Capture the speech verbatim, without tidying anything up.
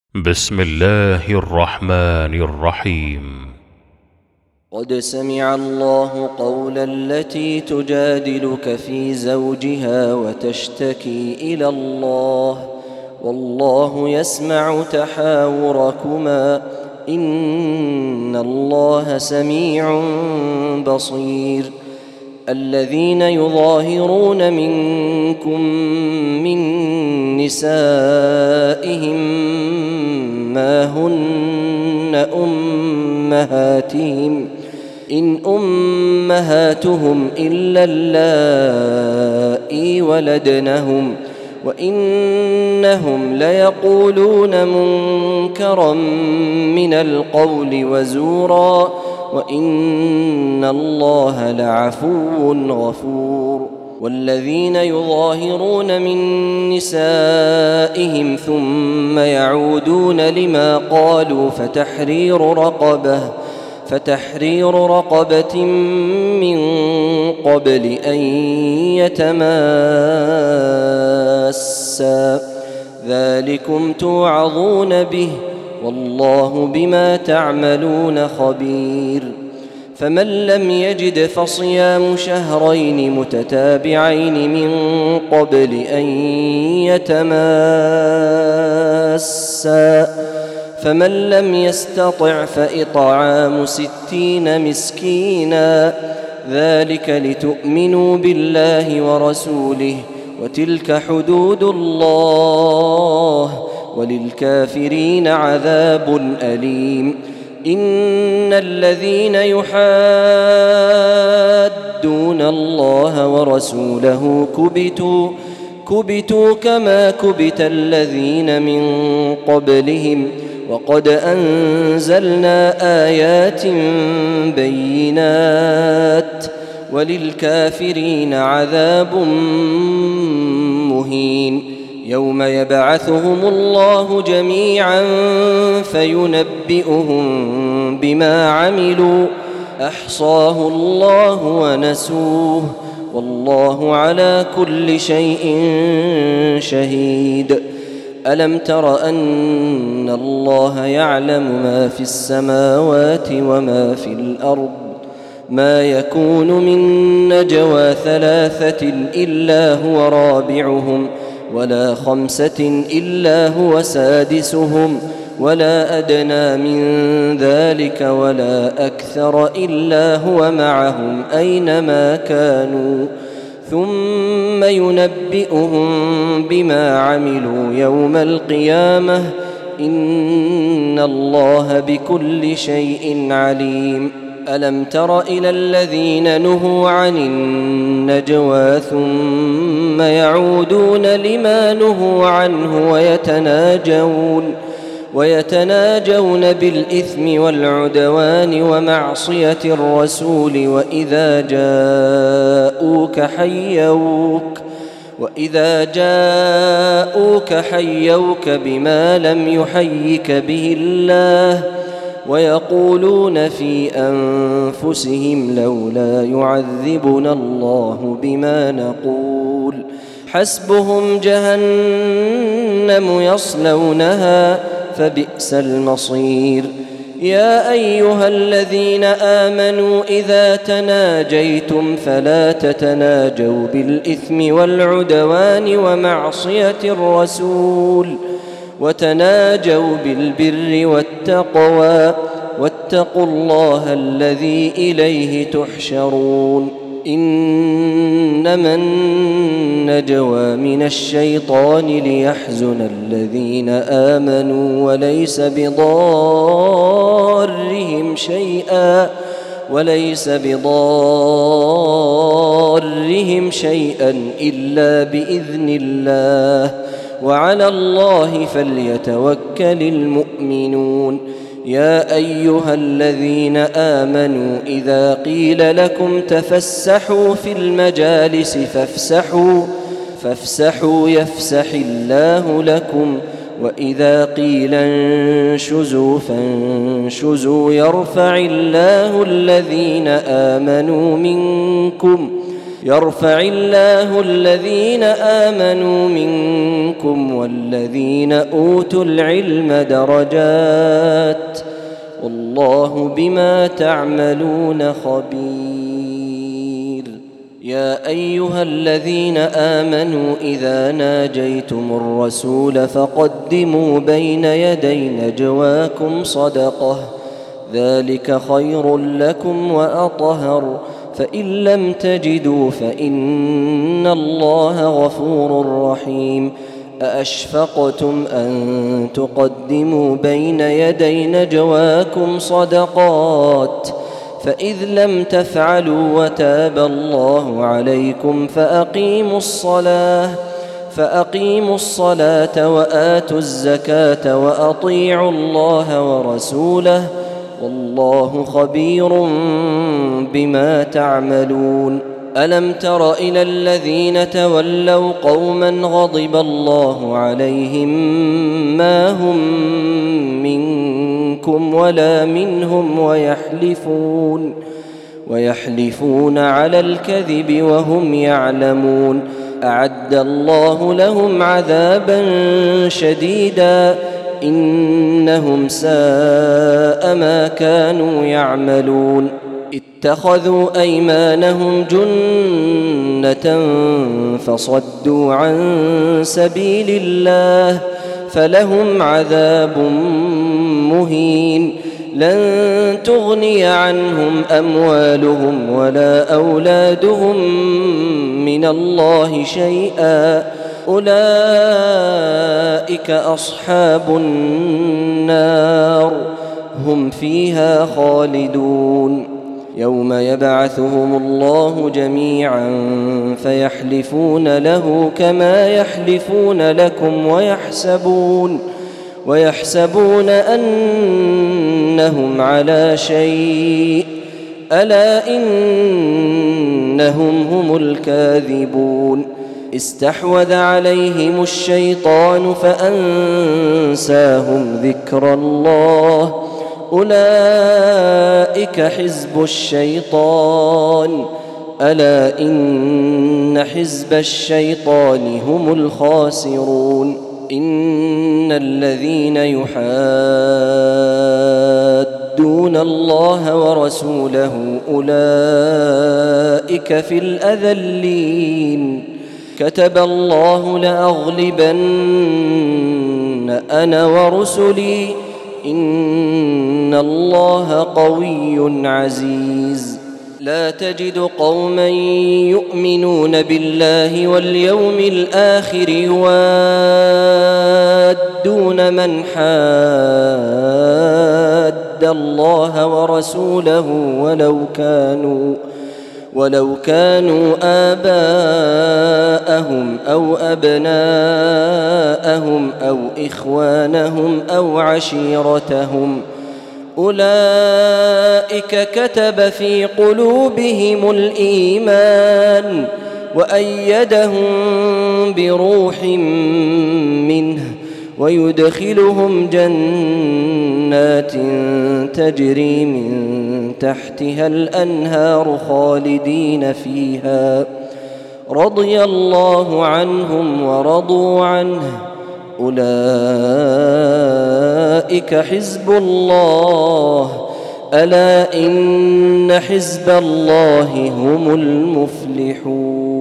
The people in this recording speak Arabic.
بسم الله الرحمن الرحيم. قد سمع الله قول التي تجادلك في زوجها وتشتكي إلى الله والله يسمع تحاوركما إن الله سميع بصير. الذين يظاهرون منكم من نسائهم ما هن أمهاتهم إن أمهاتهم إلا اللائي ولدنهم وإنهم ليقولون منكرا من القول وزورا وإن الله لعفو غفور. والذين يظاهرون من نسائهم ثم يعودون لما قالوا فتحرير رقبة فتحرير رقبة من قبل أن يتماسا ذلكم توعظون به والله بما تعملون خبير. فمن لم يجد فصيام شهرين متتابعين من قبل أن يتماسا فمن لم يستطع فإطعام ستين مسكينا ذلك لتؤمنوا بالله ورسوله وتلك حدود الله وللكافرين عذاب أليم. إن الذين يحادون الله ورسوله كبتوا كبتوا كما كبت الذين من قبلهم وقد أنزلنا آيات بينات وللكافرين عذاب مهين. يوم يبعثهم الله جميعا فينبئهم بما عملوا أحصاه الله ونسوه والله على كل شيء شهيد. ألم تر أن الله يعلم ما في السماوات وما في الأرض ما يكون من نجوى ثلاثة إلا هو رابعهم ولا خمسة إلا هو سادسهم ولا أدنى من ذلك ولا أكثر إلا هو معهم أينما كانوا ثم ينبئهم بما عملوا يوم القيامة إن الله بكل شيء عليم. ألم تر إلى الذين نهوا عن النجوى ثم يعودون لما نهوا عنه ويتناجون ويتناجون بالإثم والعدوان ومعصية الرسول وإذا جاءوك حيوك وإذا جاءوك حيوك بما لم يحيك به الله ويقولون في أنفسهم لولا يعذبنا الله بما نقول حسبهم جهنم يصلونها فبئس المصير. يا أيها الذين آمنوا إذا تناجيتم فلا تتناجوا بالإثم والعدوان ومعصية الرسول وتناجوا بالبر والتقوى واتقوا الله الذي إليه تحشرون. إنما النجوى من الشيطان ليحزن الذين آمنوا وليس بضارهم شيئا وليس بضارهم شيئا إلا بإذن الله وعلى الله فليتوكل المؤمنون. يا أيها الذين آمنوا إذا قيل لكم تفسحوا في المجالس فافسحوا فافسحوا يفسح الله لكم وإذا قيل انشزوا فانشزوا يرفع الله الذين آمنوا منكم يرفع الله الذين آمنوا منكم والذين أوتوا العلم درجات والله بما تعملون خبير. يا أيها الذين آمنوا إذا ناجيتم الرسول فقدموا بين يدي نجواكم صدقة ذلك خير لكم وأطهر فإن لم تجدوا فإن الله غفور رحيم. أأشفقتم أن تقدموا بين يدي نجواكم صدقات فإذ لم تفعلوا وتاب الله عليكم فأقيموا الصلاة فأقيموا الصلاة وآتوا الزكاة وأطيعوا الله ورسوله والله خبير بما تعملون. ألم تر إلى الذين تولوا قوما غضب الله عليهم ما هم منكم ولا منهم ويحلفون ويحلفون على الكذب وهم يعلمون. أعد الله لهم عذابا شديدا إنهم ساء ما كانوا يعملون. اتخذوا أيمانهم جنة فصدوا عن سبيل الله فلهم عذاب مهين. لن تغني عنهم أموالهم ولا أولادهم من الله شيئا أولئك أصحاب النار هم فيها خالدون. يوم يبعثهم الله جميعا فيحلفون له كما يحلفون لكم ويحسبون ويحسبون أنهم على شيء ألا إنهم هم الكاذبون. استحوذ عليهم الشيطان فأنساهم ذكر الله أولئك حزب الشيطان ألا إن حزب الشيطان هم الخاسرون. إن الذين يحادون الله ورسوله أولئك في الأذلين. كتب الله لأغلبن أنا ورسلي إن الله قوي عزيز. لا تجد قوما يؤمنون بالله واليوم الآخر يوادون من حاد الله ورسوله ولو كانوا ولو كانوا آباءهم أو أبناءهم أو إخوانهم أو عشيرتهم أولئك كتب في قلوبهم الإيمان وأيدهم بروح منه ويدخلهم جنات تجري من تحتها الأنهار خالدين فيها رضي الله عنهم ورضوا عنه أولئك حزب الله ألا إن حزب الله هم المفلحون.